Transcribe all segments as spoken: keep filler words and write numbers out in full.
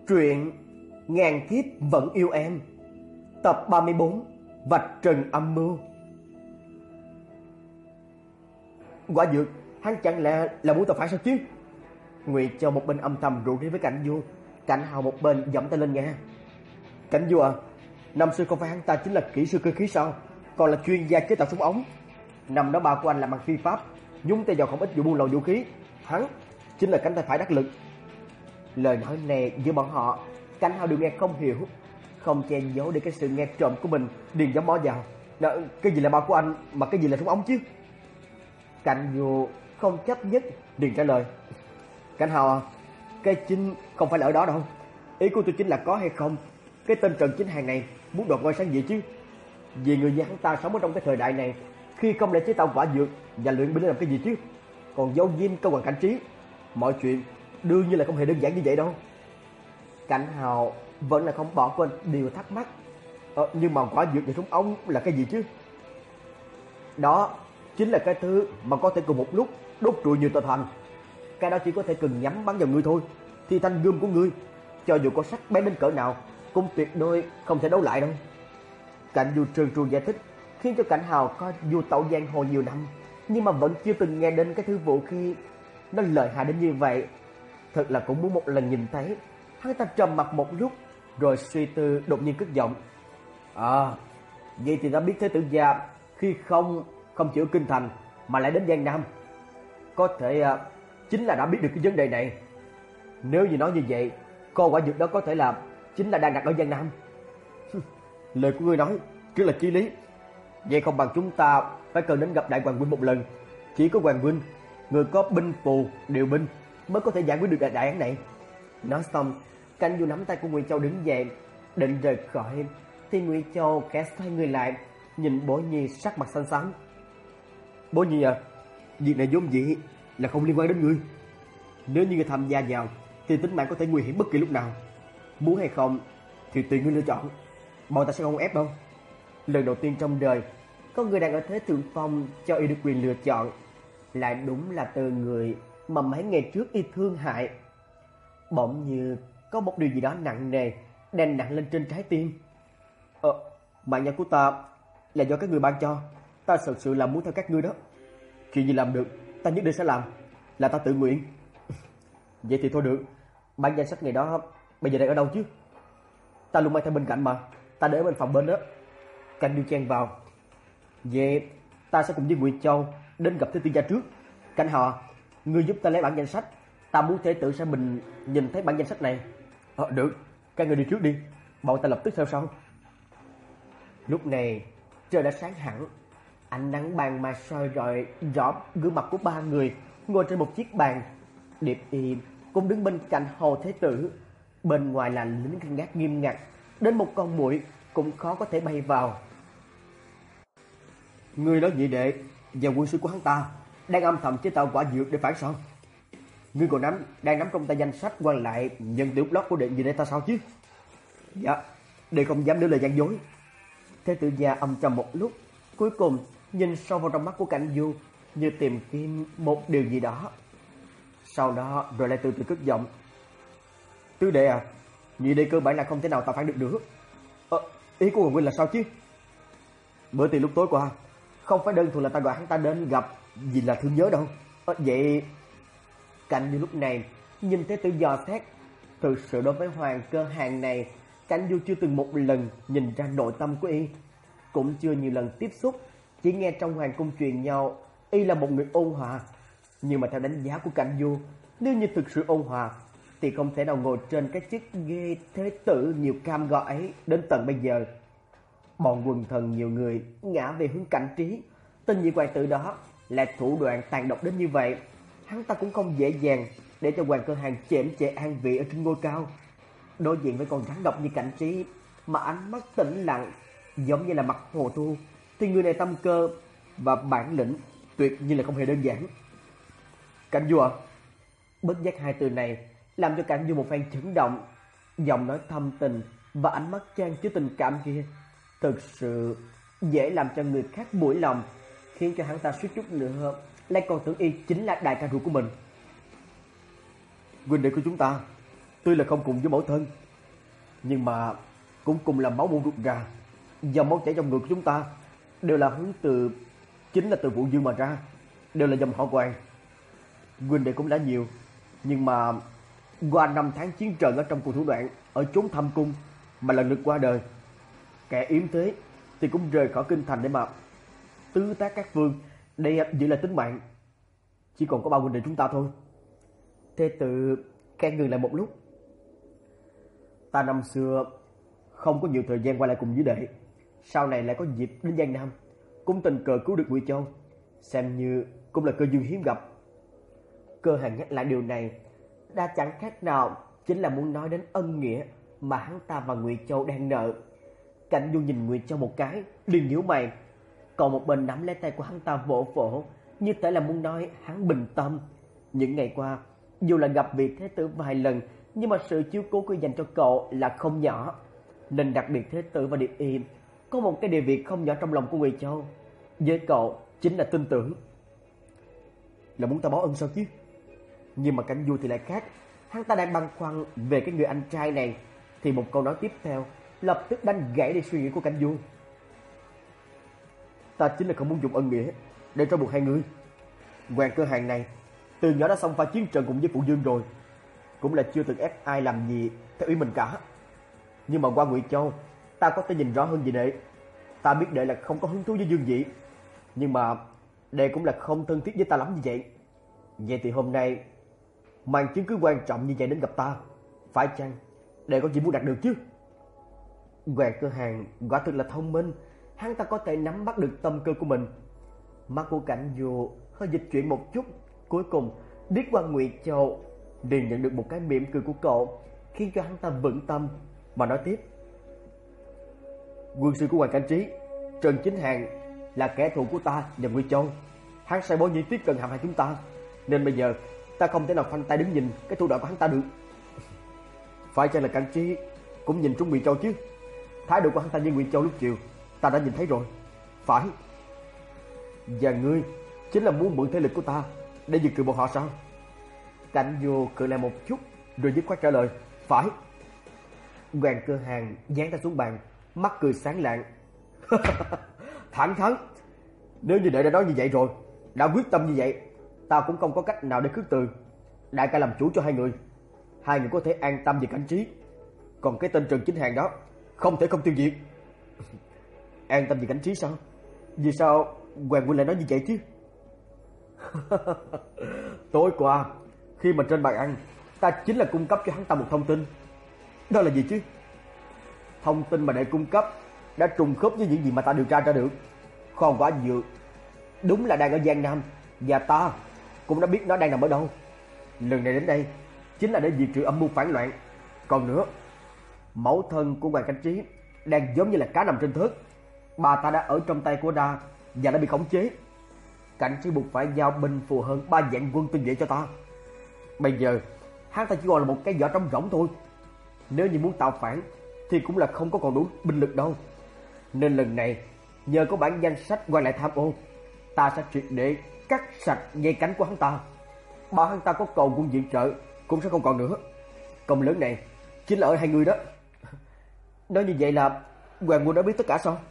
Truyện Ngàn Kiếp Vẫn Yêu Em, tập ba mươi bốn, Vạch Trần Âm Mưu. Quả dược, hắn chẳng lẽ là muốn tao phải sao chứ? Ngụy Châu một bên âm thầm rủ rỉ với Cảnh Du, Cảnh Hào một bên giẫm tay lên nghe. Cảnh Du à, năm xưa không phải hắn ta chính là kỹ sư cơ khí sao, còn là chuyên gia chế tạo súng ống. Năm đó ba của anh làm bằng phi pháp, nhúng tay vào không ít vụ buôn lậu vũ khí. Hắn chính là cánh tay phải đắc lực. Lời nói này giữa bọn họ, Cảnh Hào đều nghe không hiểu, không che giấu để cái sự nghe trộm của mình điền giấm mó vào. Đó, cái gì là ba của anh mà cái gì là súng ống chứ? Cảnh Du không chấp nhất điền trả lời. Cảnh Hào à, cái chính không phải là ở đó đâu. Ý của tôi chính là có hay không, cái tên Trần Chính Hàng này muốn đoạt ngôi sáng gì chứ? Vì người như hắn ta sống ở trong cái thời đại này, khi không để chế tạo quả dược và luyện binh để làm cái gì chứ? Còn giấu diêm cơ quan cảnh trí, mọi chuyện đương nhiên là không hề đơn giản như vậy đâu. Cảnh Hào vẫn là không bỏ quên điều thắc mắc. Ờ, nhưng mà quả dược và súng ống là cái gì chứ? Đó chính là cái thứ mà có thể cùng một lúc đốt trụi nhiều tòa thành. Cái đó chỉ có thể cần nhắm bắn vào ngươi thôi, thì thanh gươm của ngươi cho dù có sắc bén đến cỡ nào cũng tuyệt đối không thể đấu lại đâu. Cảnh Du trơn tru giải thích khiến cho Cảnh Hào có du tẩu giang hồ nhiều năm, nhưng mà vẫn chưa từng nghe đến cái thứ vũ khí nó lợi hại đến như vậy. Thật là cũng muốn một lần nhìn thấy. Hắn ta trầm mặc một lúc rồi suy tư, đột nhiên cất giọng. À, vậy thì ta biết Thế Tử Gia khi không không chịu kinh thành mà lại đến Giang Nam, có thể uh, chính là đã biết được cái vấn đề này. Nếu như nói như vậy, con quả dược đó có thể là chính là đang đặt ở Giang Nam. Lời của ngươi nói rất là chí lý. Vậy không bằng chúng ta phải cần đến gặp Đại Hoàng huynh một lần. Chỉ có Hoàng huynh, người có binh phù điều binh, mới có thể giải quyết được đại, đại án này. Nói xong, Cảnh Du nắm tay của Ngụy Châu đứng dậy định rời khỏi, thì Ngụy Châu khẽ xoay người lại nhìn Bố Nhi sắc mặt xanh xám. Bố Nhi à, việc này vốn dĩ là không liên quan đến ngươi. Nếu như ngươi tham gia vào thì tính mạng có thể nguy hiểm bất kỳ lúc nào. Muốn hay không thì tùy ngươi lựa chọn, bọn ta sẽ không ép đâu. Lần đầu tiên trong đời có người đang ở thế thượng phong cho y được quyền lựa chọn, lại đúng là từ người mà mấy ngày trước y thương hại. Bỗng như có một điều gì đó nặng nề đè nặng lên trên trái tim. Ờ, mạng nhân của ta là do các người ban cho. Ta thật sự là muốn theo các ngươi đó. Chuyện gì làm được ta nhất định sẽ làm, là ta tự nguyện. Vậy thì thôi được. Bản danh sách ngày đó bây giờ đang ở đâu chứ? Ta luôn mang theo bên cạnh mà, ta để ở bên phòng bên đó. Cảnh Du chen vào. Vậy ta sẽ cùng với Ngụy Châu đến gặp Thế Tử Gia trước. Cảnh Hào, ngươi giúp ta lấy bản danh sách. Ta muốn Thế Tử sẽ mình nhìn thấy bản danh sách này. Ờ, được, các người đi trước đi, bọn ta lập tức theo sau. Lúc này trời đã sáng hẳn, ánh nắng ban mai soi rọi rõ gương mặt của ba người ngồi trên một chiếc bàn. Điệp Y cũng đứng bên cạnh Hồ Thế Tử. Bên ngoài là lính canh gác nghiêm ngặt, đến một con muỗi cũng khó có thể bay vào. Ngươi nói Nhị Đệ và quân sư của hắn ta đang âm thầm chế tạo quả dược để phản sao? Ngươi còn nắm đang nắm trong tay danh sách quan lại nhân tiểu block của Đệ Nhị Đệ ta sao chứ? Dạ, Đệ không dám đưa lời gian dối. Thế Tử Gia âm trầm một lúc, cuối cùng nhìn sâu vào trong mắt của Cảnh Du như tìm kiếm một điều gì đó. Sau đó rồi lại từ từ cất giọng. Tứ Đệ à, Nhị Đệ cơ bản là không thể nào tạo phản được nữa. Ờ, ý của Hoàng huynh là sao chứ? Bữa tiệc lúc tối qua không phải đơn thuần là ta gọi hắn ta đến gặp vì là thương nhớ đâu. Ờ, vậy Cảnh Du lúc này nhìn Thế Tử dò xét. Thực sự đối với Hoàng Cơ Hàng này, Cảnh Du chưa từng một lần nhìn ra nội tâm của y, cũng chưa nhiều lần tiếp xúc, chỉ nghe trong hoàng cung truyền nhau y là một người ôn hòa. Nhưng mà theo đánh giá của Cảnh Du, nếu như thực sự ôn hòa thì không thể nào ngồi trên cái chức ghê thế tử nhiều cam go ấy đến tận bây giờ. Bọn quần thần nhiều người ngã về hướng Cảnh Trí, tên nhị hoàng tử đó lại thủ đoạn tàn độc đến như vậy, hắn ta cũng không dễ dàng để cho Hoàng Cơ Hàng chễm chệ an vị ở trên ngôi cao. Đối diện với con rắn độc như Cảnh Trí mà ánh mắt tĩnh lặng giống như là mặt hồ thu, thì người này tâm cơ và bản lĩnh tuyệt nhiên là không hề đơn giản. Cảnh Du à, bất giác hai từ này làm cho Cảnh Du một phen chấn động. Giọng nói thâm tình và ánh mắt trang chứa tình cảm kia thực sự dễ làm cho người khác mũi lòng, khiến cho hắn ta suýt chút nữa lại còn tưởng y chính là đại ca ruột của mình. Huynh đệ của chúng ta Tuy là không cùng với mẫu thân, nhưng mà cũng cùng là máu mủ ruột gà. Dòng máu chảy trong người của chúng ta đều là hướng từ chính là từ Vũ Dương mà ra, đều là dòng họ Hoàng. Huynh đệ cũng đã nhiều, nhưng mà qua năm tháng chiến trận ở trong cùng thủ đoạn, ở chốn thâm cung mà lần lượt qua đời. Kẻ yếm thế thì cũng rời khỏi kinh thành để mà tứ tác các phương, để giữ lại tính mạng. Chỉ còn có ba huynh đệ chúng ta thôi. Thế tử khen ngừng lại một lúc. Ta năm xưa không có nhiều thời gian qua lại cùng với đệ, sau này lại có dịp đến Giang Nam, cũng tình cờ cứu được Ngụy Châu, xem như cũng là cơ duyên hiếm gặp. Cơ Hàn nhắc lại điều này đã chẳng khác nào chính là muốn nói đến ân nghĩa mà hắn ta và Ngụy Châu đang nợ. Cảnh Du nhìn Ngụy Châu một cái, liền nhíu mày, còn một bên nắm lấy tay của hắn ta vỗ vỗ, như thể là muốn nói hắn bình tâm. Những ngày qua, dù là gặp vị thế tử vài lần, nhưng mà sự chiếu cố của dành cho cậu là không nhỏ, nên đặc biệt thế tử và Điệp Y có một cái địa vị không nhỏ trong lòng của Ngụy Châu. Với cậu chính là tin tưởng. Là muốn ta báo ân sao chứ? Nhưng mà Cảnh Du thì lại khác. Hắn ta đang băn khoăn về cái người anh trai này, thì một câu nói tiếp theo lập tức đánh gãy đi suy nghĩ của Cảnh Du. Ta chính là không muốn dùng ân nghĩa để trói buộc hai người. Hoàng Cơ Hàn này từ nhỏ đã xông pha chiến trận cùng với Phụ Dương rồi, cũng là chưa từng ép ai làm gì theo ý mình cả. Nhưng mà qua Ngụy Châu, ta có thể nhìn rõ hơn về đệ. Ta biết đệ là không có hứng thú với Dương Dị, nhưng mà đệ cũng là không thân thiết với ta lắm như vậy. Vậy thì hôm nay mang chứng cứ quan trọng như vậy đến gặp ta, phải chăng đệ có gì muốn đạt được chứ? Hoàng Cơ Hàn quả thực là thông minh, hắn ta có thể nắm bắt được tâm cơ của mình. Mắt của Cảnh Du hơi dịch chuyển một chút, cuối cùng liếc qua Ngụy Châu, liền nhận được một cái mỉm cười của cậu, khiến cho hắn ta vững tâm mà nói tiếp. Quân sư của Hoàng Cảnh Trí, Trần Chính Hàng là kẻ thù của ta và Ngụy Châu. Hắn sai bố Nhi Tuyết cần hãm hại chúng ta, nên bây giờ ta không thể nào khoanh tay đứng nhìn cái thủ đoạn của hắn ta được. Phải chăng là Cảnh Trí cũng nhìn trúng Ngụy Châu chứ? Thái độ của hắn ta với Ngụy Châu lúc chiều ta đã nhìn thấy rồi. Phải. Và ngươi chính là muốn mượn thế lực của ta để diệt trừ bọn họ sao? Cảnh Du cười lại một chút rồi dứt khoát trả lời. Phải. Hoàng Cơ Hàn dán tay xuống bàn, mắt cười sáng lạng. Thẳng thắn. Nếu như đệ đã nói như vậy rồi, đã quyết tâm như vậy, ta cũng không có cách nào để khước từ. Đại ca làm chủ cho hai người, hai người có thể an tâm về Cảnh Trí. Còn cái tên Trần Chính Hàng đó không thể không tiêu diệt. An tâm về Cảnh Trí sao? Vì sao Hoàng huynh lại nói như vậy chứ? Tối qua khi mà trên bàn ăn, ta chính là cung cấp cho hắn ta một thông tin. Đó là gì chứ? Thông tin mà đệ cung cấp đã trùng khớp với những gì mà ta điều tra ra được. Kho quả dược đúng là đang ở Giang Nam, và ta cũng đã biết nó đang nằm ở đâu. Lần này đến đây chính là để diệt trừ âm mưu phản loạn. Còn nữa, mẫu thân của Hoàng Cảnh Trí đang giống như là cá nằm trên thớt. Bà ta đã ở trong tay của Đa và đã bị khống chế. Cảnh Trí buộc phải giao binh phù hơn ba vạn quân tinh nhuệ cho ta. Bây giờ hắn ta chỉ còn là một cái vỏ trống rỗng thôi. Nếu như muốn tạo phản thì cũng là không có còn đủ binh lực đâu. Nên lần này nhờ có bản danh sách quan lại tham ô, ta sẽ triệt để cắt sạch dây cánh của hắn ta. Bảo hắn ta có cầu quân viện trợ cũng sẽ không còn nữa. Công lớn này chính là ở hai người đó. Nói như vậy là Hoàng Quân đã biết tất cả sao?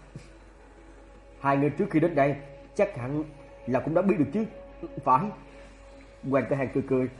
Hai người trước khi đến đây chắc hẳn là cũng đã biết được chứ? Phải. Hoàng Cơ Hàn cười cười.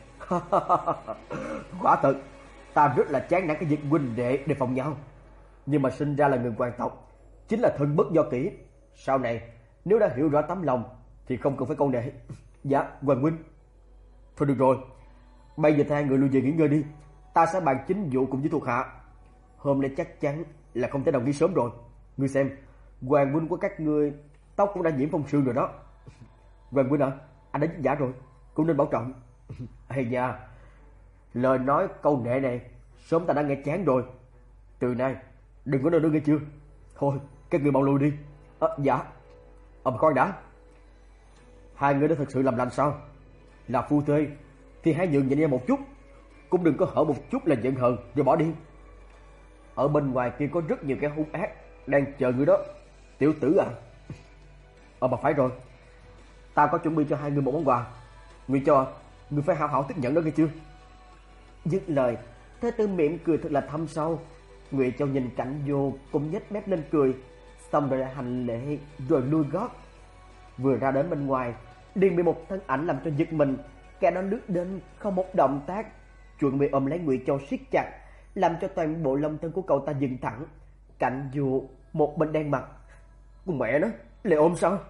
Quả thật, ta rất là chán nản cái việc huynh đệ đề phòng nhau. Nhưng mà sinh ra là người hoàng tộc, chính là thân bất do kỷ. Sau này nếu đã hiểu rõ tấm lòng thì không cần phải câu nệ. Dạ, Hoàng huynh. Thôi được rồi, bây giờ hai người lui về nghỉ ngơi đi. Ta sẽ bàn chính vụ cùng với thuộc hạ. Hôm nay chắc chắn là không thể đồng đi sớm rồi. Ngươi xem, Hoàng huynh của các ngươi tóc cũng đã nhiễm phong sương rồi đó. Hoàng huynh à, anh đã vất vả rồi, cũng nên bảo trọng. Hay da, lời nói câu nệ này sớm ta đã nghe chán rồi. Từ nay đừng có nơi nữa nghe chưa? Thôi các người mau lui đi. À, dạ. Ông coi đã, hai người đã thật sự làm lành sao? Là phu thê thì hãy nhường nhịn nhau một chút, cũng đừng có hở một chút là giận hờn rồi bỏ đi. Ở bên ngoài kia có rất nhiều kẻ hung ác đang chờ người đó. Tiểu tử à. Ờ mà phải rồi, ta có chuẩn bị cho hai người một món quà. Nguyên cho, người phải hảo hảo tiếp nhận đó nghe chưa? Dứt lời, Thế Tử mỉm cười thật là thâm sâu. Ngụy Châu nhìn Cảnh Vô cũng nhếch mép lên cười, xong rồi hành lễ rồi lui gót. Vừa ra đến bên ngoài, liền bị một thân ảnh làm cho giật mình. Kẻ đó lướt đến không một động tác, chuẩn bị ôm lấy Ngụy Châu siết chặt, làm cho toàn bộ lông thân của cậu ta dựng thẳng. Cảnh Vô một bên đen mặt, con mẹ nó, lại ôm sao?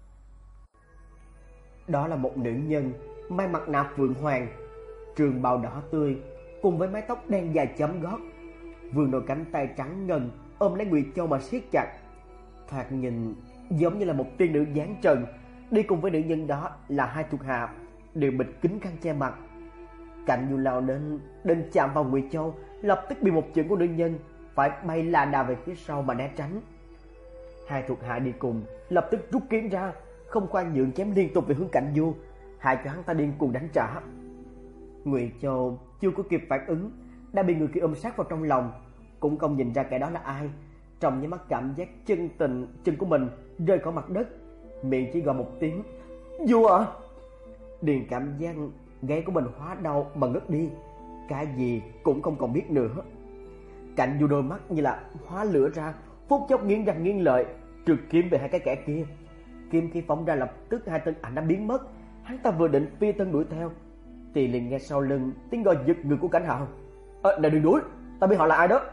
Đó là một nữ nhân mang mặt nạ phượng hoàng, trường bào đỏ tươi cùng với mái tóc đen dài chấm gót, vươn đôi cánh tay trắng ngần ôm lấy Ngụy Châu mà siết chặt. Thoạt nhìn giống như là một tiên nữ dáng trần. Đi cùng với nữ nhân đó là hai thuộc hạ, đều bịt kính khăn che mặt. Cảnh Du lao đến định chạm vào Ngụy Châu, lập tức bị một chân của nữ nhân phải bay la đà về phía sau mà né tránh. Hai thuộc hạ đi cùng lập tức rút kiếm ra, không khoan nhượng chém liên tục về hướng Cảnh Du, hai cho hắn ta điên cuồng đánh trả. Ngụy Châu chưa có kịp phản ứng đã bị người kia ôm sát vào trong lòng, cũng không nhìn ra kẻ đó là ai. Trong nháy mắt cảm giác chân tình chân của mình rơi khỏi mặt đất, miệng chỉ gọi một tiếng "Du à!" Điền cảm giác gáy của mình hóa đau mà ngất đi, cái gì cũng không còn biết nữa. Cảnh Du đôi mắt như là hóa lửa ra, phút chốc nghiến răng nghiến lợi, trượt kiếm về hai cái kẻ kia. Kiếm khi phóng ra lập tức hai thân ảnh đã biến mất. Hắn ta vừa định phi thân đuổi theo thì liền nghe sau lưng tiếng gọi giật người của Cảnh Hạo. "Ờ, này đừng đuổi, ta biết họ là ai đó."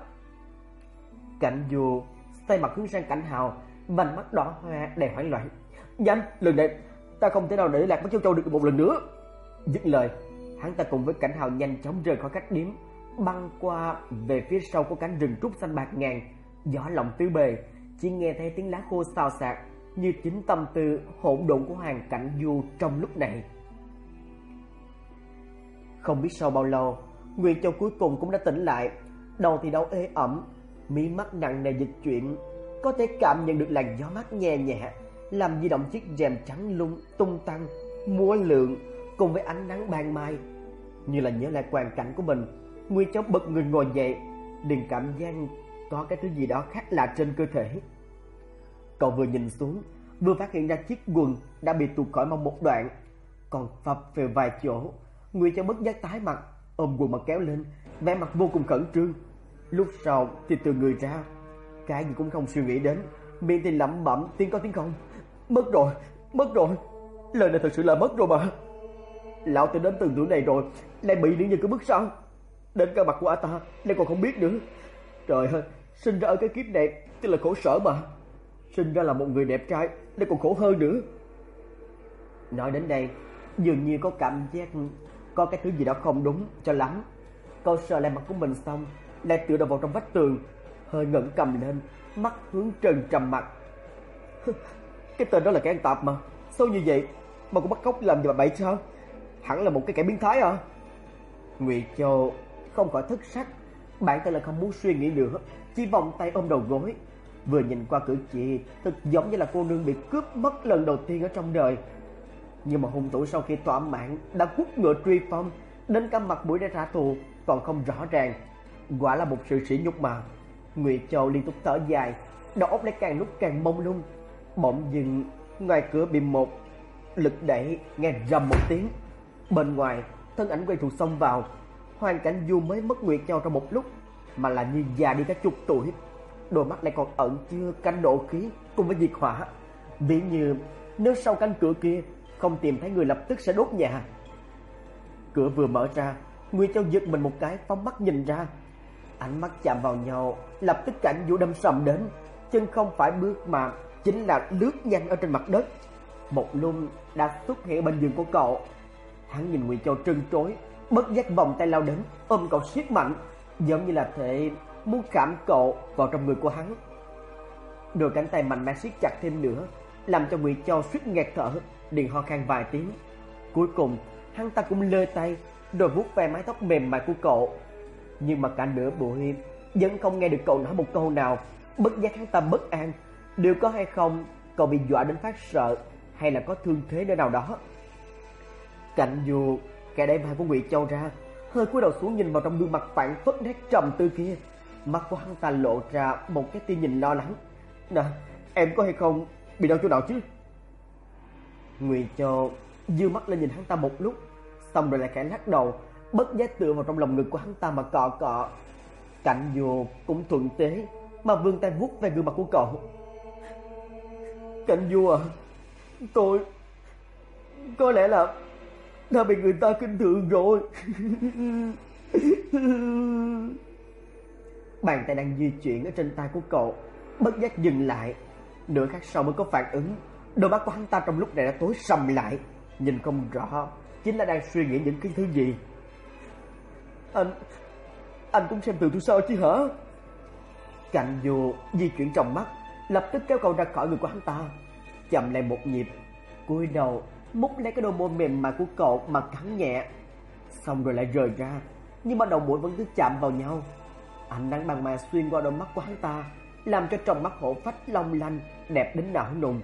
Cảnh Du xoay mặt hướng sang Cảnh Hạo, vành mắt đỏ hoe đầy hoảng loạn. "Nhanh, lần này ta không thể nào để lạc mất Châu Châu được một lần nữa." Dứt lời, hắn ta cùng với Cảnh Hạo nhanh chóng rời khỏi khách điếm, băng qua về phía sau của cánh rừng trúc xanh bạc ngàn. Gió lộng tứ bề, chỉ nghe thấy tiếng lá khô xào xạc như chính tâm tư hỗn độn của Hoàng Cảnh Du trong lúc này. Không biết sau bao lâu, Ngụy Châu cuối cùng cũng đã tỉnh lại. Đầu thì đau ê ẩm, mí mắt nặng nề dịch chuyển, có thể cảm nhận được làn gió mát nhẹ nhẹ làm di động chiếc rèm trắng lung tung tăng múa lượn cùng với ánh nắng ban mai. Như là nhớ lại hoàn cảnh của mình, Ngụy Châu bật người ngồi dậy, liền cảm giác có cái thứ gì đó khác lạ trên cơ thể. Cậu vừa nhìn xuống, vừa phát hiện ra chiếc quần đã bị tuột khỏi mông một đoạn, còn phập phều vài chỗ. Ngụy Châu bất giác tái mặt, ôm quần mà kéo lên, vẻ mặt vô cùng khẩn trương. Lúc sau thì từ người ra, cái gì cũng không suy nghĩ đến, miệng thì lẩm bẩm tiếng có tiếng không. "Mất rồi, mất rồi, lời này thật sự là mất rồi mà. Lão tử đến từng tuổi này rồi, lại bị nữ nhân cứ bức sao? Đến cả mặt của ả ta lại còn không biết nữa. Trời ơi, sinh ra ở cái kiếp này tức là khổ sở mà. Sinh ra là một người đẹp trai lại còn khổ hơn nữa." Nói đến đây, dường như có cảm giác có cái thứ gì đó không đúng cho lắm. Cậu sờ lại mặt của mình xong, lại tựa đầu vào trong vách tường, hơi ngẩng cầm lên, mắt hướng trần trầm mặt. "Cái tên đó là kẻ ăn tạp mà, sao như vậy mà cũng bắt cóc làm gì mà bậy sao? Hẳn là một cái kẻ biến thái à?" Ngụy Châu không khỏi thất sắc, bản thân là không muốn suy nghĩ nữa, chỉ vòng tay ôm đầu gối. Vừa nhìn qua cử chỉ thật giống như là cô nương bị cướp mất lần đầu tiên ở trong đời. Nhưng mà hung thủ sau khi thỏa mãn đã hút ngựa truy phong, đến cả mặt mũi để trả thù còn không rõ ràng, quả là một sự sỉ nhục mà. Ngụy Châu liên tục thở dài, đầu óc lại càng lúc càng mông lung. Bỗng dưng ngoài cửa bị một lực đẩy nghe rầm một tiếng, bên ngoài thân ảnh quen thuộc xông vào. Hoàng Cảnh Du mới mất Ngụy Châu trong một lúc mà là như già đi cả chục tuổi, đôi mắt lại còn ẩn chứa canh nộ khí cùng với diệt hỏa, ví như nếu sau cánh cửa kia không tìm thấy người lập tức sẽ đốt nhà. Cửa vừa mở ra, Ngụy Châu giật mình một cái, phóng mắt nhìn ra, ánh mắt chạm vào nhau, lập tức Cảnh Du đâm sầm đến, chân không phải bước mà chính là lướt nhanh ở trên mặt đất. Một lung đã xuất hiện bên giường của cậu. Hắn nhìn Ngụy Châu trân trối, bất giác vòng tay lao đến, ôm cậu siết mạnh, giống như là thể muốn khảm cậu vào trong người của hắn. Đôi cánh tay mạnh mẽ siết chặt thêm nữa, làm cho Ngụy Châu suýt nghẹt thở, liền ho khan vài tiếng. Cuối cùng hắn ta cũng lơ tay, rồi vuốt ve mái tóc mềm mại của cậu. Nhưng mà cả nửa buổi vẫn không nghe được cậu nói một câu nào. Bất giác hắn ta bất an, điều có hay không cậu bị dọa đến phát sợ, hay là có thương thế nơi nào đó. Cảnh Du kẻ đẩy vai của Ngụy Châu ra, hơi cúi đầu xuống nhìn vào trong gương mặt phản phất nét trầm tư kia. Mắt của hắn ta lộ ra một cái tia nhìn lo lắng. "Nè, em có hay không bị đau chỗ nào chứ?" Ngụy Châu giơ mắt lên nhìn hắn ta một lúc, xong rồi lại khẽ lắc đầu, bất giác tựa vào trong lòng ngực của hắn ta mà cọ cọ. Cảnh Vô cũng thuận tế mà vươn tay vuốt về gương mặt của cậu. Cảnh Vô à, tôi có lẽ là đã bị người ta khinh thường rồi. Bàn tay đang di chuyển ở trên tay của cậu bất giác dừng lại. Nửa khắc sau mới có phản ứng. Đôi mắt của hắn ta trong lúc này đã tối sầm lại, nhìn không rõ chính là đang suy nghĩ những cái thứ gì. Anh Anh cũng xem thường tôi sao chứ hả? Cảnh Vô di chuyển trong mắt, lập tức kéo cậu ra khỏi người của hắn ta, chậm lại một nhịp, cúi đầu mút lấy cái đôi môi mềm mại của cậu mà cắn nhẹ, xong rồi lại rời ra, nhưng mà đầu mũi vẫn cứ chạm vào nhau. Ánh nắng ban mai xuyên qua đôi mắt của hắn ta, làm cho trong mắt hổ phách long lanh, đẹp đến não nùng.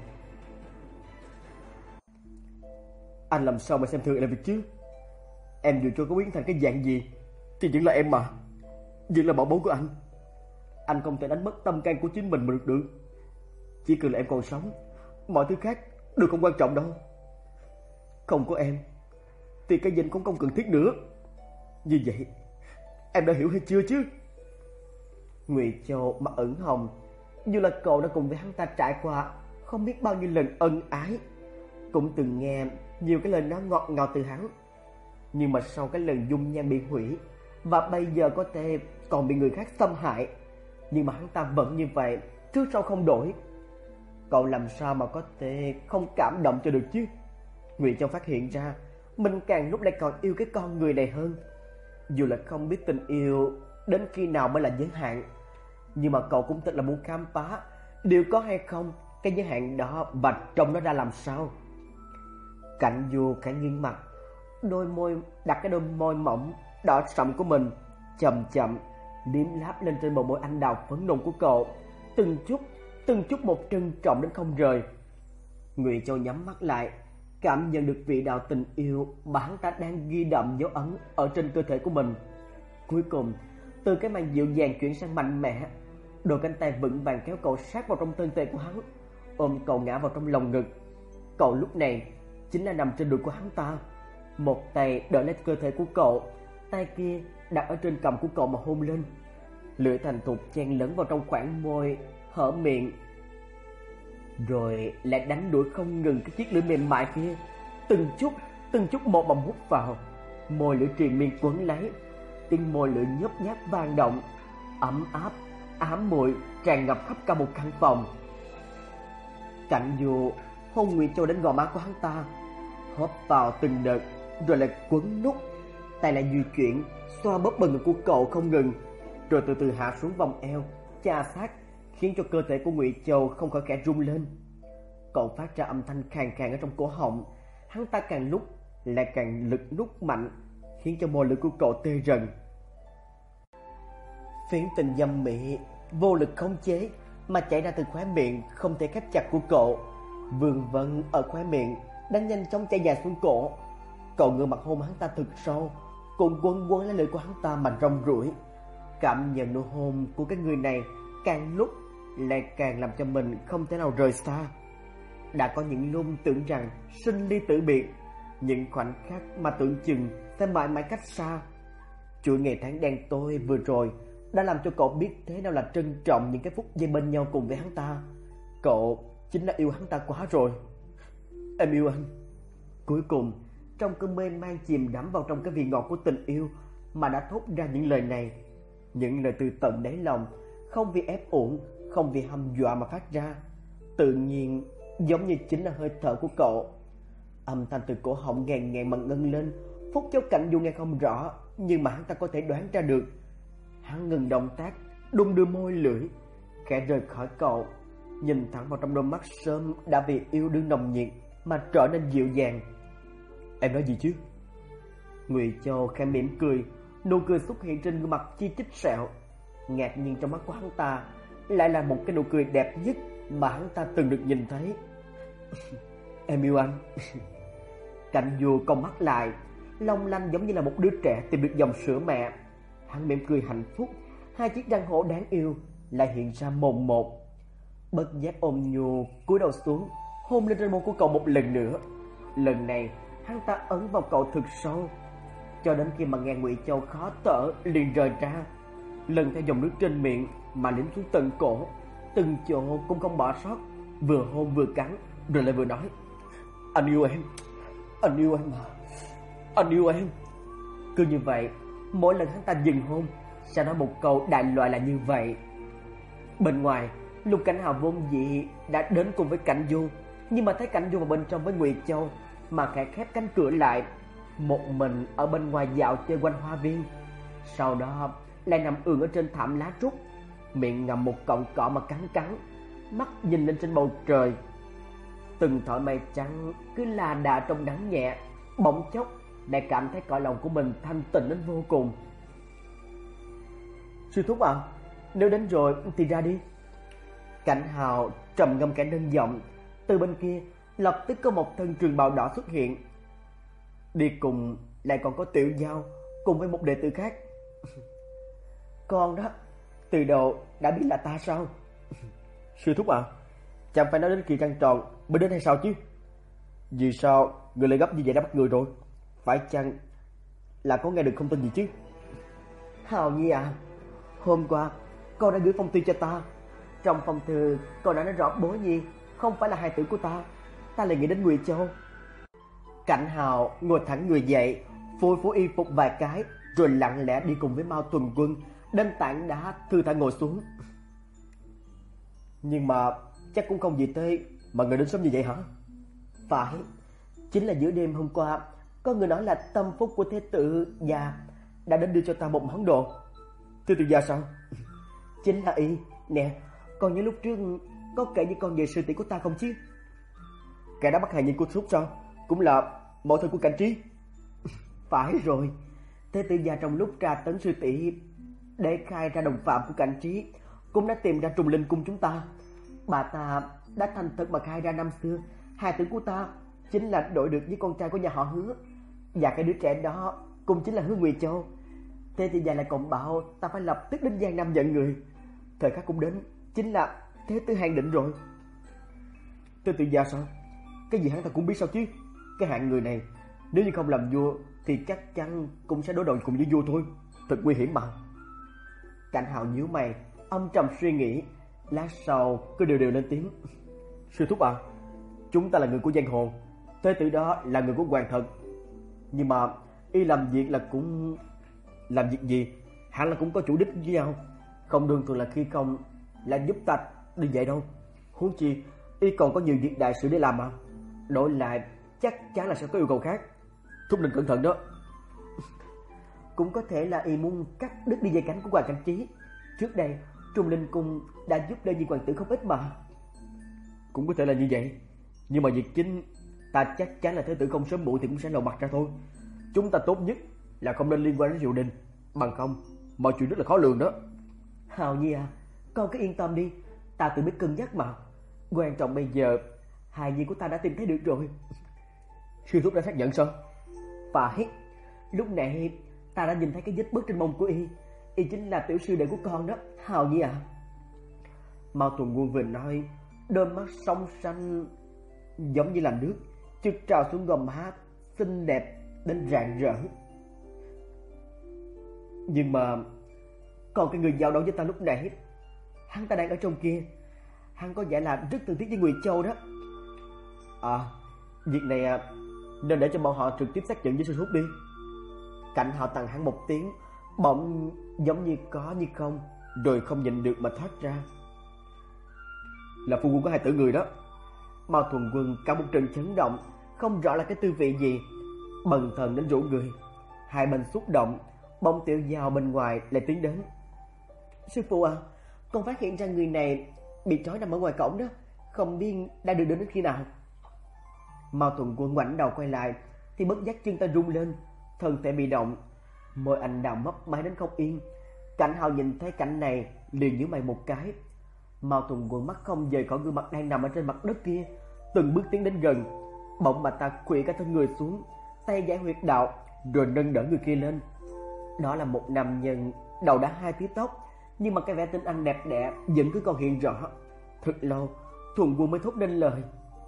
Anh làm sao mà xem thường em được chứ? Em dù cho có biến thành cái dạng gì thì vẫn là em mà, vẫn là bảo bối của anh. Anh không thể đánh mất tâm can của chính mình mà được được. Chỉ cần là em còn sống, mọi thứ khác đều không quan trọng đâu. Không có em thì cái danh cũng không cần thiết nữa. Như vậy em đã hiểu hay chưa chứ? Ngụy Châu mặt ửng hồng, như là cậu đã cùng với hắn ta trải qua không biết bao nhiêu lần ân ái, cũng từng nghe nhiều cái lời nói ngọt ngào từ hắn. Nhưng mà sau cái lần dung nhan bị hủy, và bây giờ có thể còn bị người khác xâm hại, nhưng mà hắn ta vẫn như vậy, trước sau không đổi. Cậu làm sao mà có thể không cảm động cho được chứ? Ngụy Châu phát hiện ra mình càng lúc lại còn yêu cái con người này hơn. Dù là không biết tình yêu đến khi nào mới là giới hạn, nhưng mà cậu cũng thật là muốn khám phá điều có hay không cái giới hạn đó và trông nó ra làm sao. Cảnh Vô khẽ nghiêng mặt, đôi môi đặt cái đôi môi mỏng đỏ sậm của mình chậm chậm liếm láp lên trên bờ môi anh đào phấn nồng của cậu, từng chút từng chút một trân trọng đến không rời. Ngụy Châu nhắm mắt lại, cảm nhận được vị đạo tình yêu mà hắn ta đang ghi đậm dấu ấn ở trên cơ thể của mình. Cuối cùng, từ cái màn dịu dàng chuyển sang mạnh mẽ, đôi cánh tay vững vàng kéo cậu sát vào trong thân thể của hắn, ôm cậu ngã vào trong lòng ngực. Cậu lúc này chính là nằm trên đùi của hắn ta, một tay đỡ lấy cơ thể của cậu, tay kia đặt ở trên cằm của cậu mà hôn lên. Lưỡi thành thục chen lẫn vào trong khoảng môi hở miệng, rồi lại đánh đuổi không ngừng cái chiếc lưỡi mềm mại kia, từng chút từng chút một mà hút vào. Môi lưỡi triền miên quấn lấy, tiếng môi lưỡi nhấp nháp vang động, ấm áp ám muội tràn ngập khắp cả một căn phòng. Cảnh Vô hôn Ngụy Châu đến gò má của hắn ta, hớp vào từng đợt, rồi lại quấn nút, tay lại di chuyển xoa bóp bờ ngực của cậu không ngừng, rồi từ từ hạ xuống vòng eo, chà sát, khiến cho cơ thể của Ngụy Châu không khỏi khẽ rung lên. Cậu phát ra âm thanh khàn khàn ở trong cổ họng, hắn ta càng lúc lại càng lực nút mạnh, khiến cho môi lưỡi của cậu tê rần. Phiến tình dâm mị vô lực khống chế mà chảy ra từ khóe miệng không thể khép chặt của cậu, vương vấn ở khóe miệng đang nhanh chóng chảy dài xuống cổ. Cậu ngửa mặt hôn hắn ta thật sâu, cùng quấn quấn lấy lưỡi của hắn ta mà rong ruổi. Cảm nhận nụ hôn của cái người này càng lúc lại càng làm cho mình không thể nào rời xa. Đã có những lúc tưởng rằng sinh ly tử biệt, những khoảnh khắc mà tưởng chừng sẽ mãi mãi cách xa. Chuỗi ngày tháng đen tối vừa rồi đã làm cho cậu biết thế nào là trân trọng những cái phút giây bên nhau cùng với hắn ta. Cậu chính là yêu hắn ta quá rồi. Em yêu anh. Cuối cùng, trong cơn mê man chìm đắm vào trong cái vị ngọt của tình yêu mà đã thốt ra những lời này, những lời từ tận đáy lòng, không vì ép uổng, không vì hăm dọa mà phát ra, tự nhiên giống như chính là hơi thở của cậu. Âm thanh từ cổ họng ngàn ngàn mà ngân lên, phút chốc Cảnh Vô nghe không rõ, nhưng mà hắn ta có thể đoán ra được. Hắn ngừng động tác, đung đưa môi lưỡi, khẽ rời khỏi cậu, nhìn thẳng vào trong đôi mắt sớm đã vì yêu đương nồng nhiệt mà trở nên dịu dàng. Em nói gì chứ? Ngụy Châu khẽ mỉm cười, nụ cười xuất hiện trên gương mặt chi chít sẹo. Ngạc nhiên trong mắt của hắn ta lại là một cái nụ cười đẹp nhất mà hắn ta từng được nhìn thấy. Em yêu anh. Cảnh Vô cong mắt lại, long lanh giống như là một đứa trẻ tìm được dòng sữa mẹ. Hắn mỉm cười hạnh phúc, hai chiếc răng hổ đáng yêu lại hiện ra mồn một. Bất giác ôm nhu cúi đầu xuống, hôn lên trên môi của cậu một lần nữa. Lần này hắn ta ấn vào cậu thật sâu. cho đến khi mà nghe Ngụy Châu khó thở liền rời ra, lần theo dòng nước trên miệng mà liếm xuống tận cổ, từng chỗ cũng không bỏ sót, vừa hôn vừa cắn, rồi lại vừa nói: "Anh yêu em, anh yêu em mà, anh yêu em." Cứ như vậy, mỗi lần hắn ta dừng hôn sẽ nói một câu đại loại là như vậy. Bên ngoài, Lục Cảnh Hào vốn dĩ đã đến cùng với Cảnh Du, nhưng mà thấy Cảnh Du vào bên trong với Ngụy Châu mà khẽ khép cánh cửa lại, một mình ở bên ngoài dạo chơi quanh hoa viên. Sau đó lại nằm ườn ở trên thảm lá trúc, miệng ngậm một cọng cỏ mà cắn cắn, mắt nhìn lên trên bầu trời. Từng thỏi mây trắng cứ là đà trong nắng nhẹ, bỗng chốc lại cảm thấy cõi lòng của mình thanh tịnh đến vô cùng. "Sư thúc à, nếu đến rồi thì ra đi." Cảnh Hào trầm ngâm kẻ đơn giọng. Từ bên kia lập tức có một thân trường bào đỏ xuất hiện. Đi cùng lại còn có Tiểu Giao cùng với một đệ tử khác. "Con đó, từ đầu đã biết là ta sao?" "Sư thúc à, chẳng phải nói đến kỳ trăng tròn mới đến hay sao chứ? Vì sao người lại gấp như vậy đã bắt người rồi? Phải chăng là có nghe được thông tin gì chứ?" "Hào Nhi à, hôm qua con đã gửi phong thư cho ta. Trong phong thư con đã nói rõ Bố Nhi không phải là hài tử của ta, ta lại nghĩ đến Ngụy Châu." Cảnh Hào ngồi thẳng người dậy, phủi phủi y phục vài cái, rồi lặng lẽ đi cùng với Mao Tuần Quân đến tảng đá thư thả ngồi xuống. "Nhưng mà chắc cũng không gì tới mà người đến sớm như vậy hả?" "Phải, chính là giữa đêm hôm qua, có người nói là tâm phúc của thế tử già đã đến đưa cho ta một món đồ." "Thế tử già sao?" "Chính là y. Nè, con nhớ lúc trước có kể với con về sư tỷ của ta không chứ?" "Kẻ đã bắt hài nhi của Thúc sao? Cũng là mẫu thân của Cảnh Trí?" "Phải rồi, thế tử già trong lúc tra tấn sư tỷ để khai ra đồng phạm của Cảnh Trí, cũng đã tìm ra Trùng Linh cung chúng ta. Bà ta đã thành thật mà khai ra năm xưa hài tử của ta chính là đổi được với con trai của nhà họ Hứa, và cái đứa trẻ đó cũng chính là Hứa Ngụy Châu. Thế thì già lại còn bảo ta phải lập tức đến Giang Nam nhận người. Thời khắc cũng đến, chính là thế tử hạn định rồi." "Thế tử già sao? Cái gì hắn ta cũng biết sao chứ? Cái hạng người này nếu như không làm vua thì chắc chắn cũng sẽ đối đầu cùng với vua thôi. Thật nguy hiểm mà." Cảnh Hào nhíu mày, âm trầm suy nghĩ, lát sau cứ đều đều lên tiếng: "Sư thúc à, chúng ta là người của giang hồ, thế tử đó là người của hoàng thật. Nhưng mà y làm việc là cũng làm việc gì hẳn là cũng có chủ đích với nhau, không đơn thuần là khi không là giúp ta đi vậy đâu. Huống chi y còn có nhiều việc đại sự để làm mà. Đổi lại chắc chắn là sẽ có yêu cầu khác. Thúc nên cẩn thận đó." "Cũng có thể là y muốn cắt đứt đi dây cánh của Hoàng Cảnh Trí. Trước đây Trùng Linh cung đã giúp đỡ Di hoàng tử không ít mà." "Cũng có thể là như vậy, nhưng mà việc chính ta chắc chắn là thế tử không sớm muộn thì cũng sẽ lộ mặt ra thôi. Chúng ta tốt nhất là không nên liên quan đến triều đình, bằng không mọi chuyện rất là khó lường đó." "Hào Nhi à, con cứ yên tâm đi, ta tự biết cân nhắc mà. Quan trọng bây giờ hài nhi của ta đã tìm thấy được rồi." "Sư thúc đã xác nhận sao?" "Phải, lúc nãy ta đã nhìn thấy cái vết bớt trên mông của y, y chính là tiểu sư đệ của con đó, Hào Nhi à." Mao Tùng Quân vừa nói, đôi mắt trong xanh giống như là nước trực trào xuống gò má xinh đẹp đến rạng rỡ. "Nhưng mà còn cái người giao đấu với ta lúc nãy, hắn ta đang ở trong kia, hắn có vẻ là rất thân thiết với Ngụy Châu đó." "À, việc này à, nên để cho bọn họ trực tiếp xác nhận với sư thúc đi." Cảnh Hạo tặng hắn một tiếng, bỗng giống như có như không, rồi không nhịn được mà thoát ra: "Là phu quân có hai tử người đó." Mao Thuần Quân cả một trận chấn động, không rõ là cái tư vị gì, bần thần đến rủ người. Hai bên xúc động, bỗng Tiểu Giao bên ngoài lại tiến đến: "Sư phụ à, con phát hiện ra người này bị trói nằm ở ngoài cổng đó, không biết đã được đến khi nào." Mao Thuần Quân ngoảnh đầu quay lại thì bất giác chân tay rung lên, thân thể bị động, môi anh đào mấp máy đến không yên. Cảnh Hào nhìn thấy cảnh này liền nhíu mày một cái. Mao Thuần Quân mắt không rời khỏi gương mặt đang nằm ở trên mặt đất kia, từng bước tiến đến gần. Bỗng bà ta khuỵu cả thân người xuống, tay giải huyệt đạo, rồi nâng đỡ người kia lên. Đó là một nam nhân đầu đã hai tí tóc, nhưng mà cái vẻ tinh anh đẹp đẽ vẫn cứ còn hiện rõ. Thật lâu Thuần Quân mới thốt nên lời: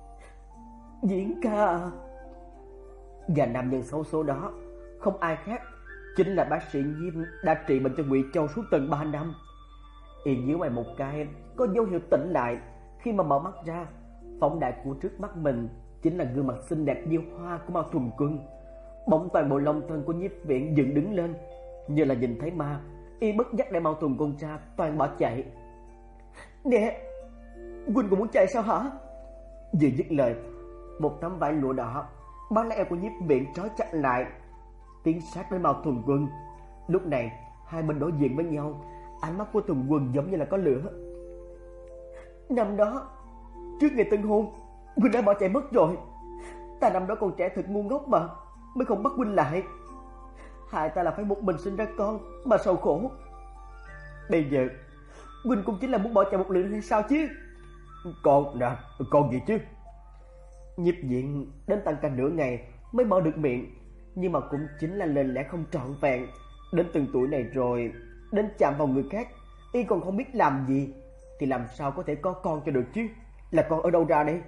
"Diễn ca." Và nam nhân xấu số đó không ai khác chính là bác sĩ Nhiếp đã trị bệnh cho Ngụy Châu suốt tận ba năm. Y nhíu mày một cái, có dấu hiệu tỉnh lại. Khi mà mở mắt ra, phóng đại của trước mắt mình chính là gương mặt xinh đẹp như hoa của Mao Thuần Quân. Bỗng toàn bộ lông thân của Nhiếp Viễn dựng đứng lên, như là nhìn thấy ma. Y bất giác để Mao Thuần Quân ra, toàn bỏ chạy. Nè, huynh cũng muốn chạy sao hả? Vừa dứt lời, một tấm vải lụa đỏ bao lấy eo của Nhiếp Viễn trói chặt lại, tiến sát đến Mao Thuần Quân. Lúc này hai bên đối diện với nhau, ánh mắt của Thuần Quân giống như là có lửa. Năm đó, trước ngày tân hôn, huynh đã bỏ chạy mất rồi. Ta năm đó còn trẻ thật ngu ngốc mà, mới không bắt huynh lại. Hại ta là phải một mình sinh ra con mà sầu khổ. Bây giờ huynh cũng chính là muốn bỏ chạy một lần hay sao chứ? Con nè, con gì chứ? Nhiếp Viễn đến tăng ca nửa ngày mới mở được miệng, nhưng mà cũng chính là lời lẽ không trọn vẹn. Đến từng tuổi này rồi, đến chạm vào người khác, y còn không biết làm gì, thì làm sao có thể có con cho được chứ? Là con ở đâu ra đây?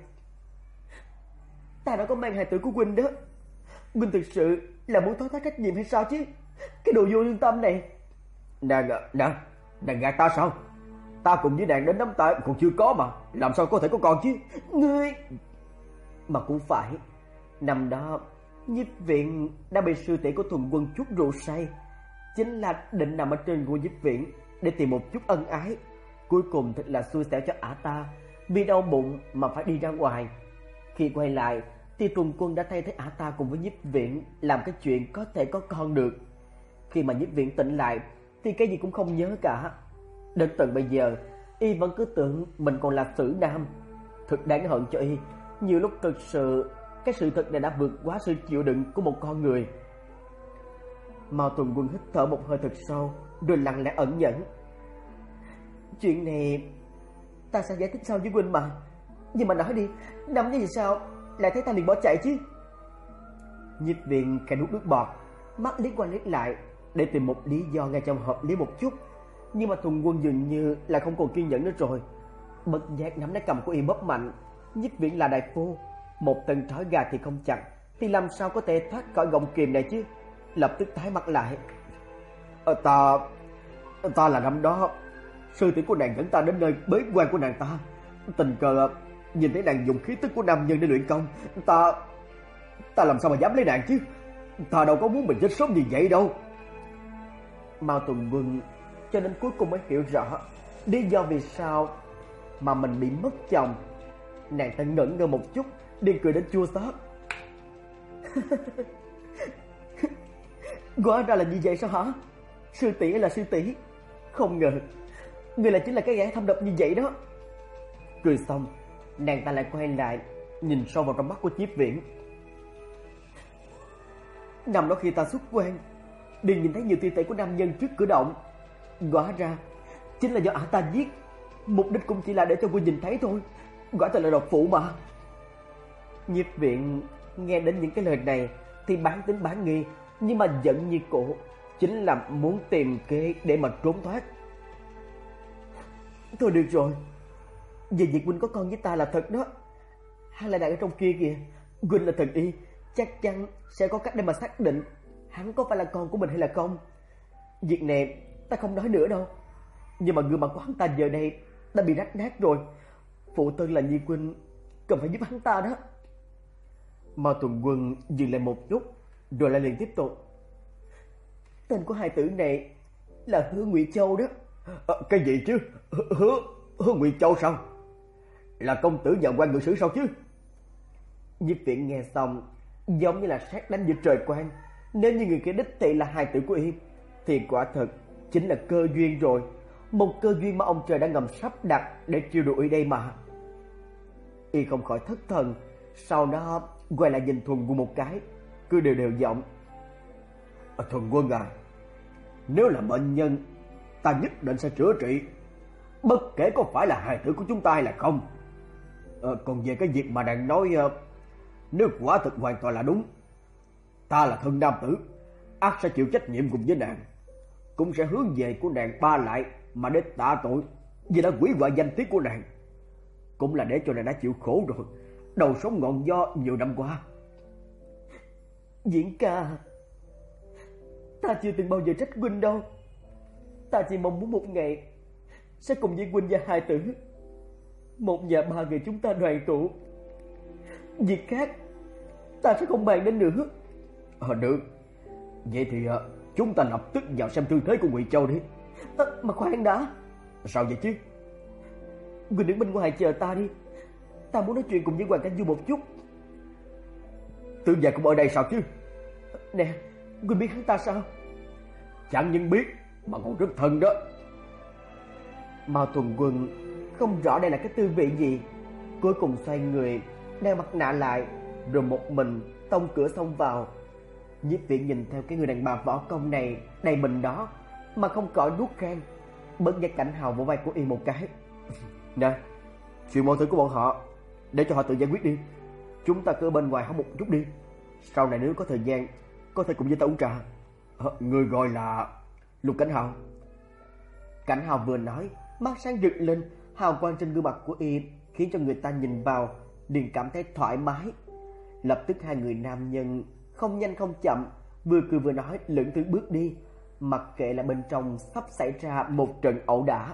Ta đã có mang hài tử của huynh đó. Huynh thực sự là muốn thoái thác trách nhiệm hay sao chứ? Cái đồ vô lương tâm này. Nàng, nàng, nàng gạt ta sao? Ta cùng với nàng đến nắm tay còn chưa có mà, làm sao có thể có con chứ? Ngươi... Mà cũng phải, năm đó Nhiếp Viễn đã bị sư tỷ của Thuần Quân chút rượu say, chính là định nằm ở trên của Nhiếp Viễn để tìm một chút ân ái. Cuối cùng thật là xui xẻo cho ả ta, vì đau bụng mà phải đi ra ngoài. Khi quay lại thì Thuần Quân đã thay thế ả ta cùng với Nhiếp Viễn làm cái chuyện có thể có con được. Khi mà Nhiếp Viễn tỉnh lại thì cái gì cũng không nhớ cả. Đến tận bây giờ y vẫn cứ tưởng mình còn là xử nam. Thật đáng hận cho y. Nhiều lúc thực sự cái sự thật này đã vượt quá sự chịu đựng của một con người. Mao Thuần Quân hít thở một hơi thật sâu, rồi lặng lẽ ẩn nhẫn. Chuyện này ta sẽ giải thích sau với huynh mà. Nhưng mà nói đi, năm như gì sao lại thấy ta liền bỏ chạy chứ? Nhiếp Viễn khẽ nuốt nước bọt, mắt liếc qua liếc lại để tìm một lý do ngay trong hợp lý một chút. Nhưng mà Thuần Quân dường như là không còn kiên nhẫn nữa rồi, bất giác nắm lấy cầm của y bóp mạnh. Nhiếp Viễn là đại phu, một tầng trói gà thì không chặt, thì làm sao có thể thoát khỏi gọng kìm này chứ? Lập tức tái mặt lại. Ờ, ta ta là năm đó sư tỷ của nàng dẫn ta đến nơi bế quan của nàng ta, tình cờ nhìn thấy nàng dùng khí tức của nam nhân để luyện công. Ta ta làm sao mà dám lấy nàng chứ? Ta đâu có muốn mình chết sớm như vậy đâu. Mao Thuần Quân cho đến cuối cùng mới hiểu rõ lý do vì sao mà mình bị mất chồng. Nàng ta ngẩn ngơ một chút, liền cười đến chua xót. Hóa ra là như vậy sao hả? Sư tỷ là sư tỷ, không ngờ người là chính là cái gã thâm độc như vậy đó. Cười xong, nàng ta lại quay lại nhìn sâu vào trong mắt của Nhiếp Viễn. Năm đó khi ta xuất quan, liền nhìn thấy nhiều thi thể của nam nhân trước cửa động. Hóa ra chính là do ả ta giết, mục đích cũng chỉ là để cho ngươi nhìn thấy thôi. Quả thật là độc phụ mà. Nhiếp Viễn nghe đến những cái lời này thì bán tính bán nghi, nhưng mà giận như cổ, chính là muốn tìm kế để mà trốn thoát. Thôi được rồi, về việc huynh có con với ta là thật đó, hay là đang ở trong kia kìa. Huynh là thần y, chắc chắn sẽ có cách để mà xác định hắn có phải là con của mình hay là không. Việc này ta không nói nữa đâu, nhưng mà gương mặt của hắn ta giờ đây đã bị rách nát rồi. Phụ thân là Nhi huynh, cần phải giúp hắn ta đó. Mao Thuần Quân dừng lại một chút, rồi lại liền tiếp tục. Tên của hai tử này là Hứa Ngụy Châu đó. À, cái gì chứ? Hứa Hứa Ngụy Châu sao? Là công tử nhà quan ngự sử sao chứ? Nhiếp Viễn nghe xong giống như là sét đánh giữa trời quang. Nếu như người kia đích thị là hài tử của y thì quả thật chính là cơ duyên rồi. Một cơ duyên mà ông trời đã ngầm sắp đặt để chiêu đuổi đây mà. Y không khỏi thất thần, sau đó quay lại nhìn Thuần Quân một cái, cứ đều đều giọng. À, Thuần Quân à, nếu là bệnh nhân, ta nhất định sẽ chữa trị, bất kể có phải là hài tử của chúng ta hay là không. À, còn về cái việc mà nàng nói, nếu quả thực hoàn toàn là đúng, ta là thân nam tử, ắt sẽ chịu trách nhiệm cùng với nàng, cũng sẽ hướng về của nàng ba lại mà để tạ tội vì đã hủy hoại danh tiếng của nàng, cũng là để cho nàng đã chịu khổ rồi, đầu sống ngọn gió nhiều năm qua. Diễn ca, Ta chưa từng bao giờ trách huynh đâu. Ta chỉ mong muốn một ngày sẽ cùng với huynh và hài tử, một nhà ba người chúng ta đoàn tụ. Việc khác ta sẽ không bàn đến nữa. Ờ được. Vậy thì à, chúng ta lập tức vào xem thương thế của Ngụy Châu đi. À, mà khoan đã. Sao vậy chứ? Huynh đứng bên ngoài chờ ta đi. Ta muốn nói chuyện cùng với Hoàng Cảnh Du một chút. Tướng già cũng ở đây sao chứ? Nè, huynh biết hắn ta sao? Chẳng những biết mà còn rất thân đó. Mao Tuần Quân không rõ đây là cái tư vị gì, cuối cùng xoay người đeo mặt nạ lại, rồi một mình tông cửa xông vào. Nhiếp Viễn nhìn theo cái người đàn bà võ công này đầy mình đó mà không cõi nuốt khen. Bất giác Cảnh Hào vỗ vai của y một cái. Nè, chuyện mọi thứ của bọn họ để cho họ tự giải quyết đi. Chúng ta cứ ở bên ngoài hỏi một chút đi. Sau này nếu có thời gian có thể cùng với ta uống trà. À, người gọi là Lục Cảnh Hào. Cảnh Hào vừa nói, mắt sáng rực lên, hào quang trên gương mặt của y khiến cho người ta nhìn vào liền cảm thấy thoải mái. Lập tức hai người nam nhân không nhanh không chậm, vừa cười vừa nói lững thững bước đi, mặc kệ là bên trong sắp xảy ra một trận ẩu đả.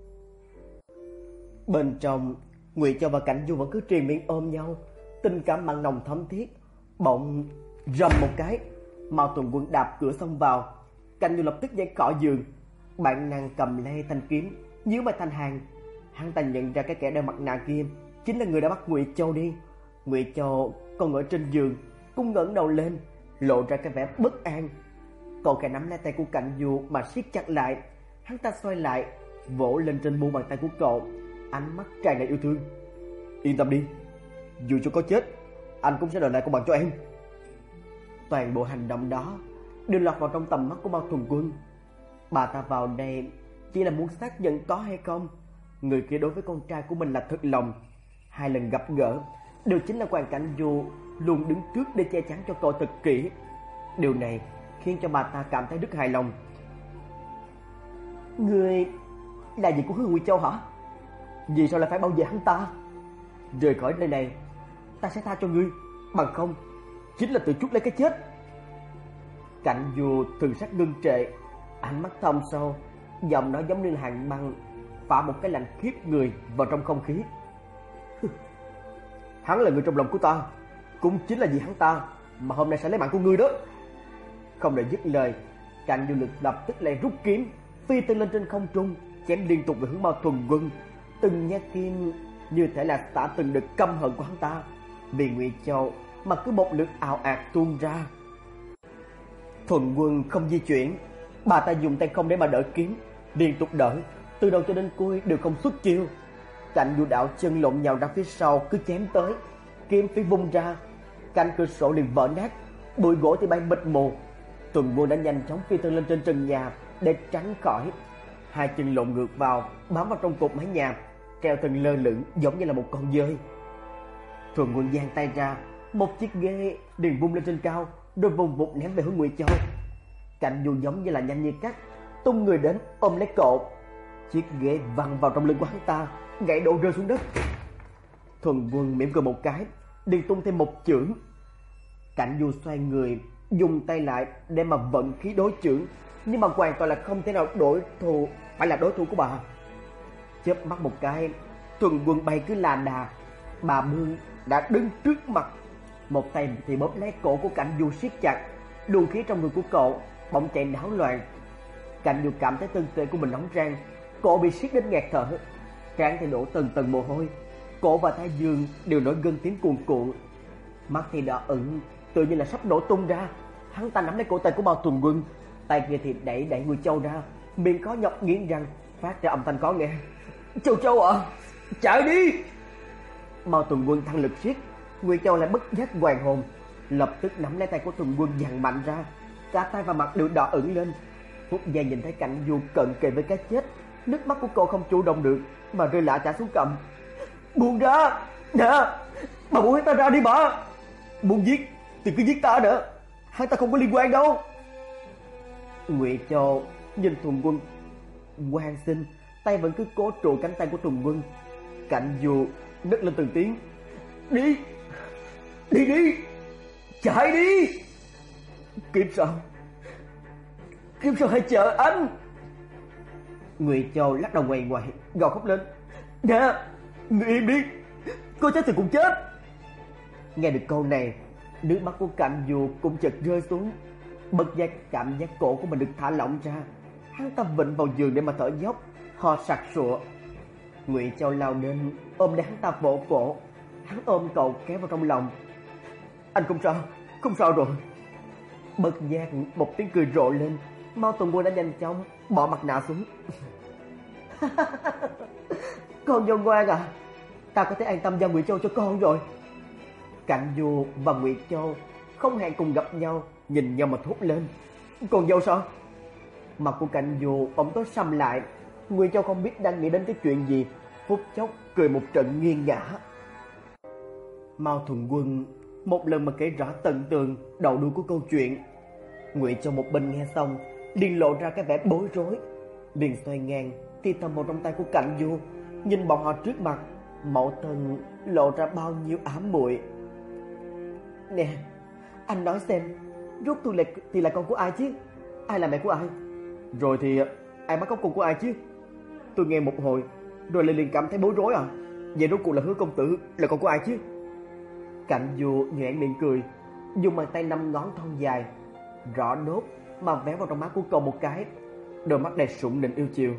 Bên trong, Ngụy Châu và Cảnh Du vẫn cứ triền miệng ôm nhau, tình cảm mặn nồng thấm thiết. Bỗng rầm một cái, Mao Tuần Quân đạp cửa xông vào. Cảnh Du lập tức nhảy khỏi giường, bản năng cầm lê thanh kiếm, nhíu mày thanh hàng. Hắn ta nhận ra cái kẻ đeo mặt nạ kia chính là người đã bắt Ngụy Châu đi. Ngụy Châu còn ở trên giường, cũng ngẩng đầu lên, lộ ra cái vẻ bất an. Cậu khẽ nắm lấy tay của Cảnh Du mà siết chặt lại. Hắn ta xoay lại, vỗ lên trên mu bàn tay của cậu, ánh mắt tràn đầy yêu thương. Yên tâm đi, dù cho có chết, anh cũng sẽ đòi lại công bằng cho em. Toàn bộ hành động đó đều lọt vào trong tầm mắt của Mao Thuần Quân. Bà ta vào đây chỉ là muốn xác nhận có hay không người kia đối với con trai của mình là thật lòng. Hai lần gặp gỡ đều chính là Hoàng Cảnh Du luôn đứng trước để che chắn cho cậu thật kỹ. Điều này khiến cho bà ta cảm thấy rất hài lòng. Người là gì của Hứa Ngụy Châu hả? Vì sao lại phải bảo vệ hắn ta? Rời khỏi nơi này ta sẽ tha cho ngươi, bằng không chính là tự chuốc lấy cái chết. Cảnh Du thần sắc ngưng trệ, ánh mắt thâm sâu, giọng nói giống như hàn băng phả một cái lạnh khiếp người vào trong không khí. Hắn là người trong lòng của ta, cũng chính là vì hắn ta mà hôm nay sẽ lấy mạng của ngươi đó. Không đợi dứt lời, Cảnh Du lực lập tức lại rút kiếm, phi tên lên trên không trung, chém liên tục về hướng Mao Thuần Quân. Từng nhát kim như thể là tả từng đợt căm hận của hắn ta vì Ngụy Châu mà cứ một lượt ào ạt tuôn ra. Thuần Quân không di chuyển, bà ta dùng tay không để mà đỡ kiếm, liên tục đỡ, từ đầu cho đến cuối đều không xuất chiêu. Cảnh Du đảo chân lộn nhào ra phía sau cứ chém tới, kiếm phi vung ra, cạnh cửa sổ liền vỡ nát, bụi gỗ thì bay mịt mù. Thuần Quân đã nhanh chóng phi thân lên trên trần nhà để tránh khỏi. Hai chân lộn ngược vào, bám vào trong cột mái nhà, treo thân lơ lửng giống như là một con dơi. Thuần Quân giang tay ra, một chiếc ghế liền vung lên trên cao, rồi vùng vụt ném về hướng Ngụy Châu. Cảnh Du giống như là nhanh như cắt, tung người đến ôm lấy cậu. Chiếc ghế văng vào trong lưng của hắn ta, gãy đổ rơi xuống đất. Thuần Quân mỉm cười một cái, liền tung thêm một chưởng. Cảnh Du xoay người, dùng tay lại để mà vận khí đối chưởng, nhưng mà hoàn toàn là không thể nào đối thủ phải là đối thủ của bà. Chớp mắt một cái, Thuần Quân bay cứ là đà, bà Bương đã đứng trước mặt, một tay thì bóp lấy cổ của Cảnh Du siết chặt, luồng khí trong người của cậu bỗng chạy náo loạn. Cảnh Du cảm thấy thân thể của mình nóng rang, cổ bị siết đến nghẹt thở, trán thì đổ từng tầng mồ hôi, cổ và thái dương đều nổi gân tím cuồn cuộn, mắt thì đỏ ửng, tự như là sắp nổ tung ra. Hắn ta nắm lấy cổ tay của Mao Thuần Quân, tay kia thì đẩy đẩy Ngụy Châu ra, miệng khó nhọc nghiến răng, phát ra âm thanh khó nghe. Châu Châu ạ, à, chạy đi! Mao Thuần Quân thăng lực siết, Ngụy Châu lại bất giác hoàn hồn, lập tức nắm lấy tay của Thuần Quân giằng mạnh ra, cả tay và mặt đều đỏ ửng lên. Phút giây nhìn thấy Cảnh Du cận kề với cái chết, nước mắt của cô không chủ động được mà rơi lạ chả xuống cằm. Buông ra, nè, bà buông ta ra đi bà. Muốn giết thì cứ giết ta nữa, hai ta không có liên quan đâu. Ngụy Châu nhìn Thuần Quân van xin, tay vẫn cứ cố trụ cánh tay của Thuần Quân. Cảnh Du nấc lên từng tiếng. Đi, đi đi, chạy đi. Kiếp sau, Kim Sơn hãy chờ anh. Ngụy Châu lắc đầu ngoằn ngoại, gào khóc lên. Nè, người im đi, cô chết thì cũng chết. Nghe được câu này, nước mắt của Cảnh Du cũng chợt rơi xuống. Bất giác cảm giác cổ của mình được thả lỏng ra. Hắn ta vịnh vào giường để mà thở dốc, ho sặc sụa. Ngụy Châu lao đến ôm lấy hắn ta vỗ vỗ. Hắn ôm cậu kéo vào trong lòng. Anh không sao, không sao rồi. Bất giác một tiếng cười rộ lên. Mao Tùng Quân đã nhanh chóng bỏ mặt nạ xuống. Con dâu ngoan à, ta có thể an tâm giao Ngụy Châu cho con rồi. Cảnh Du và Ngụy Châu không hẹn cùng gặp nhau, nhìn nhau mà thốt lên. Con dâu sao? Mặt của Cảnh Du bỗng tối sầm lại. Ngụy Châu không biết đang nghĩ đến cái chuyện gì, phút chốc cười một trận nghiêng ngã. Mao Thuần Quân một lần mà kể rõ tận tường đầu đuôi của câu chuyện. Ngụy Châu một bên nghe xong liền lộ ra cái vẻ bối rối, liền xoay ngang thì thầm vào trong tay của Cảnh Du, nhìn bọn họ trước mặt, mẫu thân lộ ra bao nhiêu ám muội. Nè, anh nói xem, rốt tôi là thì là con của ai chứ? Ai là mẹ của ai? Rồi thì ai bắt cóc con của ai chứ? Tôi nghe một hồi rồi lại liền cảm thấy bối rối à. Vậy rốt cuộc là Hứa công tử là con của ai chứ? Cảnh Du nhoẻn miệng cười, dùng bàn tay năm ngón thon dài rõ nốt mà véo vào trong mắt của cậu một cái, đôi mắt đầy sủng nịnh yêu chiều.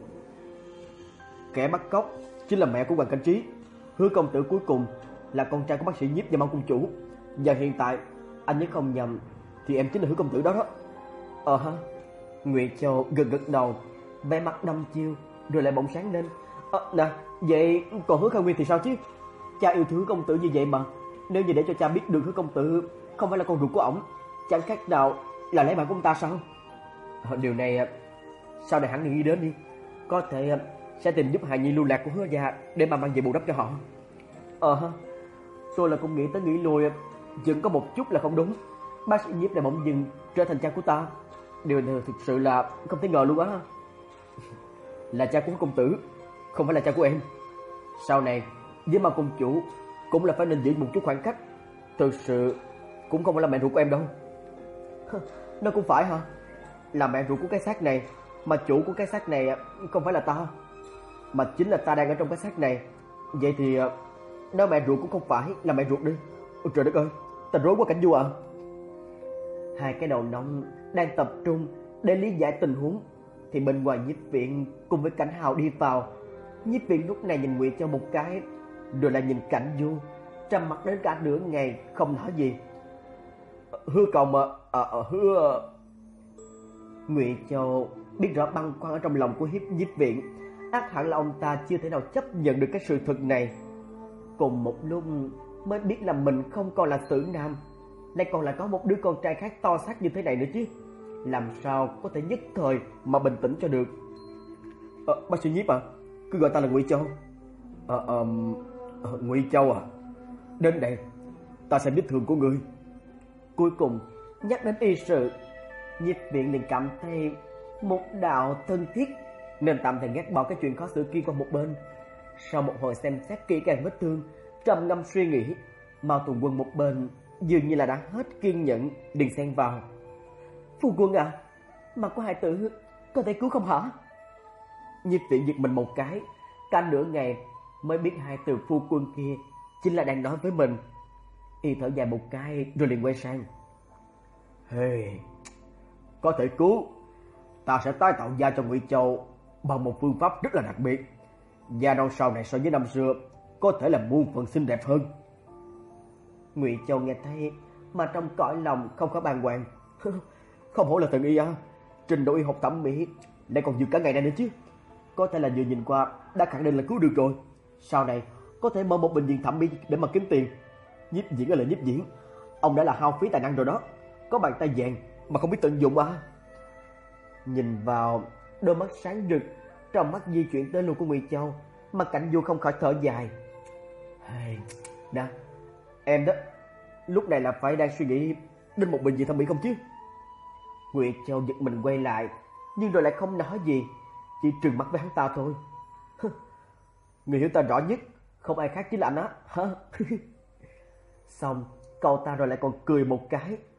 Kẻ bắt cóc chính là mẹ của Hoàng Cảnh Trí. Hứa công tử cuối cùng là con trai của bác sĩ Nhiếp và Mao cung chủ. Và hiện tại anh nhớ không nhầm thì em chính là Hứa công tử đó đó. Ờ hả? Ngụy Châu gật gật đầu, vẻ mặt đăm chiêu rồi lại bỗng sáng lên. Ờ nè, vậy còn Hứa Khang Nguyên thì sao chứ? Cha yêu thương Hứa công tử như vậy mà, nếu như để cho cha biết được Hứa công tử không phải là con ruột của ổng, chẳng khác nào là lấy mạng của ông ta sao? Điều này sau này hẳn nghĩ đến đi, có thể sẽ tìm giúp hài nhi lưu lạc của Hứa gia để mà mang về bù đắp cho họ. Ờ ha, tôi là cũng nghĩ tới nghĩ lui, chừng có một chút là không đúng. Bác sĩ Nhiếp này bỗng dưng trở thành cha của ta, điều này thực sự là không thể ngờ luôn á. Là cha của công tử, không phải là cha của em. Sau này với Mao công chủ cũng là phải nên giữ một chút khoảng cách. Thực sự cũng không phải là mẹ ruột của em đâu. Nó cũng phải hả? Là mẹ ruột của cái xác này, mà chủ của cái xác này không phải là ta, mà chính là ta đang ở trong cái xác này. Vậy thì nếu mẹ ruột cũng không phải là mẹ ruột đi. Ôi trời đất ơi, ta rối quá Cảnh Du à. Hai cái đầu nóng đang tập trung để lý giải tình huống thì bên ngoài Nhiếp Viện cùng với Cảnh Hào đi vào. Nhiếp Viện lúc này nhìn Ngụy Châu một cái, rồi lại nhìn Cảnh Du, trầm mặt đến cả nửa ngày không nói gì. Hứa cậu mà à, à, hứa. Ngụy Châu biết rõ băn khoăn ở trong lòng của Hiếp Nhiếp Viện, ắt hẳn là ông ta chưa thể nào chấp nhận được cái sự thật này. Cùng một lúc mới biết là mình không còn là tử nam, lại còn là có một đứa con trai khác to xác như thế này nữa chứ, làm sao có thể nhất thời mà bình tĩnh cho được. Ờ, bác sĩ Nhiếp à, cứ gọi ta là Ngụy Châu. Ờ, ờ, Ngụy Châu à, đến đây ta sẽ biết thương của ngươi. Cuối cùng nhắc đến y sự, Nhiếp Viện liền cảm thấy một đạo thân thiết, nên tạm thời gác bỏ cái chuyện khó xử kia qua một bên. Sau một hồi xem xét kỹ càng vết thương, trầm ngâm suy nghĩ, Mao Tùng Quân một bên dường như là đã hết kiên nhẫn, liền xen vào. Phu quân à, mặt của hai tử có thể cứu không hả? Nhiếp Viện giật mình một cái, cả nửa ngày mới biết hai từ phu quân kia chính là đang nói với mình. Y thở dài một cái rồi liền quay sang. Hey, có thể cứu, ta sẽ tái tạo da cho Ngụy Châu bằng một phương pháp rất là đặc biệt. Da đâu sau này so với năm xưa có thể là muôn phần xinh đẹp hơn. Ngụy Châu nghe thấy mà trong cõi lòng không có bàng hoàng. Không hổ là thần y à, trình độ y học thẩm mỹ lại còn vượt cả ngày nay nữa chứ. Có thể là vừa nhìn qua đã khẳng định là cứu được rồi. Sau này có thể mở một bệnh viện thẩm mỹ để mà kiếm tiền. Nhiếp Diễn là Nhiếp Diễn, ông đã là hao phí tài năng rồi đó. Có bàn tay vàng mà không biết tận dụng à. Nhìn vào đôi mắt sáng rực, trong mắt di chuyển tới luôn của Ngụy Châu, mà Cảnh Du không khỏi thở dài. Hey, đó, em đó, lúc này là phải đang suy nghĩ đến một bệnh viện thẩm mỹ không chứ? Ngụy Châu giật mình quay lại, nhưng rồi lại không nói gì, chỉ trừng mắt với hắn ta thôi. Người hiểu ta rõ nhất không ai khác chính là anh á. Xong cậu ta rồi lại còn cười một cái,